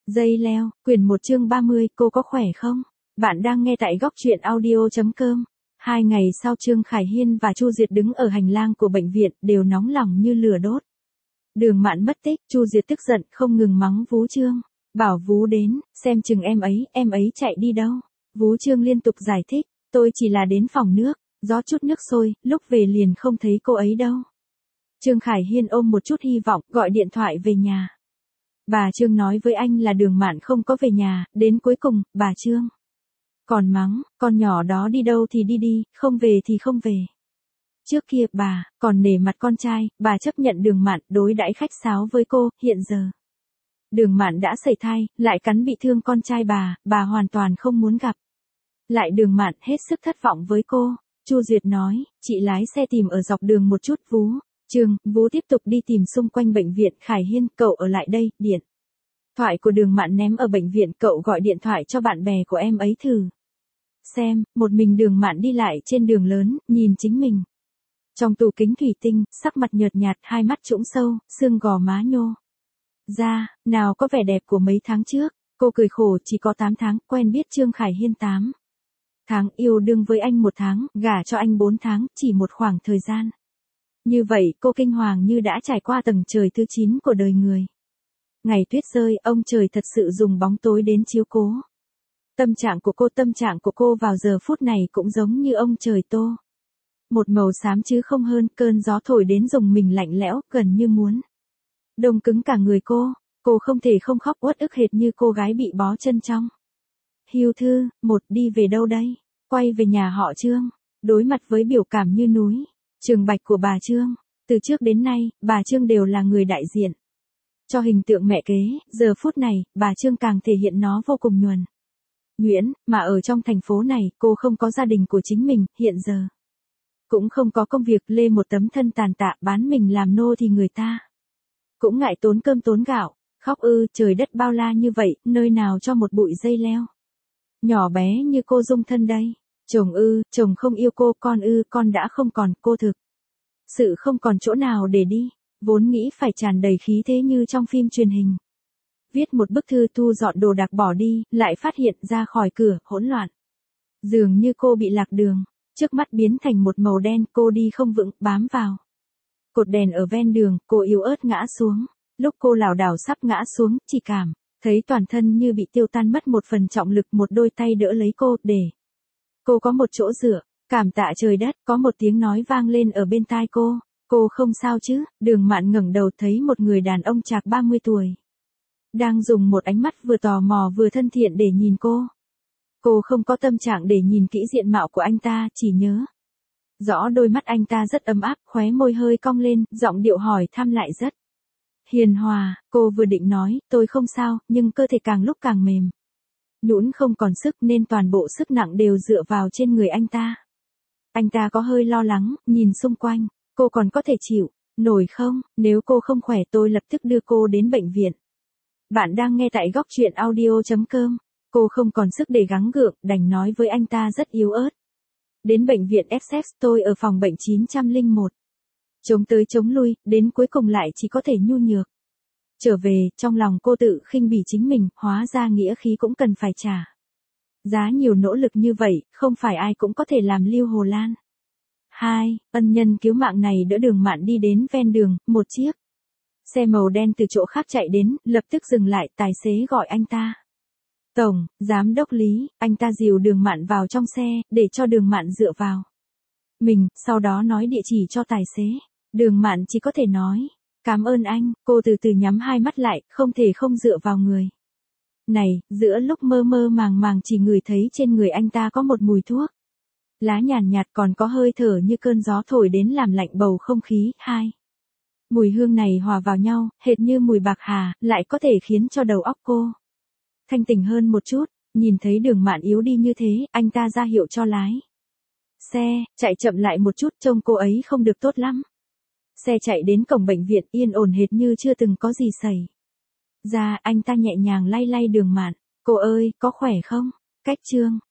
Dây leo, quyển 1 chương 30, cô có khỏe không? Bạn đang nghe tại góc truyện audio.com. 2 ngày sau Trương Khải Hiên và Chu Diệt đứng ở hành lang của bệnh viện, đều nóng lòng như lửa đốt. Đường Mạn mất tích, Chu Diệt tức giận không ngừng mắng Vú Trương. Bảo Vú đến, xem chừng em ấy chạy đi đâu. Vú Trương liên tục giải thích, tôi chỉ là đến phòng nước, rót chút nước sôi, lúc về liền không thấy cô ấy đâu. Trương Khải Hiên ôm một chút hy vọng, gọi điện thoại về nhà. Bà Trương nói với anh là Đường Mạn không có về nhà, đến cuối cùng, bà Trương còn mắng, con nhỏ đó đi đâu thì đi, không về thì không về. Trước kia bà còn nể mặt con trai, bà chấp nhận Đường Mạn đối đãi khách sáo với cô, hiện giờ Đường Mạn đã sẩy thai, lại cắn bị thương con trai bà hoàn toàn không muốn gặp. Lại Đường Mạn hết sức thất vọng với cô. Chu Duyệt nói, chị lái xe tìm ở dọc đường một chút Vú. Trương, Vú tiếp tục đi tìm xung quanh bệnh viện. Khải Hiên, cậu ở lại đây, điện thoại của Đường Mạn ném ở bệnh viện, cậu gọi điện thoại cho bạn bè của em ấy thử xem. Một mình Đường Mạn đi lại trên đường lớn, nhìn chính mình trong tủ kính thủy tinh, sắc mặt nhợt nhạt, hai mắt trũng sâu, xương gò má nhô ra, nào có vẻ đẹp của mấy tháng trước. Cô cười khổ, chỉ có 8 tháng, quen biết Trương Khải Hiên 8 tháng, yêu đương với anh 1 tháng, gả cho anh 4 tháng, chỉ một khoảng thời gian như vậy, cô kinh hoàng như đã trải qua tầng trời thứ 9 của đời người. Ngày tuyết rơi, ông trời thật sự dùng bóng tối đến chiếu cố. Tâm trạng của cô vào giờ phút này cũng giống như ông trời tô. Một màu xám chứ không hơn, cơn gió thổi đến dùng mình lạnh lẽo, gần như muốn đông cứng cả người cô không thể không khóc uất ức hệt như cô gái bị bó chân trong hưu thư. Đi về đâu đây? Quay về nhà họ Trương. Đối mặt với biểu cảm như núi Trường Bạch của bà Trương, từ trước đến nay, bà Trương đều là người đại diện cho hình tượng mẹ kế, giờ phút này, bà Trương càng thể hiện nó vô cùng nhuần nhuyễn, mà ở trong thành phố này, cô không có gia đình của chính mình, hiện giờ cũng không có công việc, lê một tấm thân tàn tạ, bán mình làm nô thì người ta cũng ngại tốn cơm tốn gạo. Khóc ư, trời đất bao la như vậy, nơi nào cho một bụi dây leo nhỏ bé như cô dung thân đây. Chồng ư, chồng không yêu cô, con ư, con đã không còn, cô thực sự không còn chỗ nào để đi. Vốn nghĩ phải tràn đầy khí thế như trong phim truyền hình. Viết một bức thư, thu dọn đồ đạc bỏ đi, lại phát hiện ra khỏi cửa, hỗn loạn. Dường như cô bị lạc đường, trước mắt biến thành một màu đen, cô đi không vững, bám vào cột đèn ở ven đường, cô yếu ớt ngã xuống. Lúc cô lảo đảo sắp ngã xuống, chỉ cảm thấy toàn thân như bị tiêu tan mất một phần trọng lực, một đôi tay đỡ lấy cô, để cô có một chỗ dựa. Cảm tạ trời đất, có một tiếng nói vang lên ở bên tai cô. Cô không sao chứ? Đường Mạn ngẩng đầu thấy một người đàn ông chạc 30 tuổi. Đang dùng một ánh mắt vừa tò mò vừa thân thiện để nhìn cô. Cô không có tâm trạng để nhìn kỹ diện mạo của anh ta, chỉ nhớ rõ đôi mắt anh ta rất ấm áp, khóe môi hơi cong lên, giọng điệu hỏi thăm lại rất hiền hòa. Cô vừa định nói, tôi không sao, nhưng cơ thể càng lúc càng mềm nhũn không còn sức, nên toàn bộ sức nặng đều dựa vào trên người anh ta. Anh ta có hơi lo lắng, nhìn xung quanh, cô còn có thể chịu nổi không? Nếu cô không khỏe tôi lập tức đưa cô đến bệnh viện. Bạn đang nghe tại góc truyện audio.com. Cô không còn sức để gắng gượng, đành nói với anh ta rất yếu ớt. Đến bệnh viện Essex, tôi ở phòng bệnh 901. Chống tới chống lui, đến cuối cùng lại chỉ có thể nhu nhược trở về. Trong lòng cô tự khinh bỉ chính mình, hóa ra nghĩa khí cũng cần phải trả giá nhiều. Nỗ lực như vậy, không phải ai cũng có thể làm Lưu Hồ Lan. Ân nhân cứu mạng này đỡ Đường Mạn đi đến ven đường, một chiếc xe màu đen từ chỗ khác chạy đến, lập tức dừng lại, tài xế gọi anh ta. Tổng, giám đốc Lý. Anh ta dìu Đường Mạn vào trong xe, để cho Đường Mạn dựa vào mình, sau đó nói địa chỉ cho tài xế. Đường Mạn chỉ có thể nói, cảm ơn anh. Cô từ từ nhắm hai mắt lại, không thể không dựa vào người này. Giữa lúc mơ mơ màng màng chỉ ngửi thấy trên người anh ta có một mùi thuốc lá nhàn nhạt, còn có hơi thở như cơn gió thổi đến làm lạnh bầu không khí. Mùi hương này hòa vào nhau, hệt như mùi bạc hà, lại có thể khiến cho đầu óc cô thanh tỉnh hơn một chút. Nhìn thấy Đường Mạn yếu đi như thế, anh ta ra hiệu cho lái xe chạy chậm lại một chút, trông cô ấy không được tốt lắm. Xe chạy đến cổng bệnh viện, yên ổn hệt như chưa từng có gì xảy ra. Anh ta nhẹ nhàng lay lay Đường Mạn. Cô ơi, có khỏe không? Cách Trương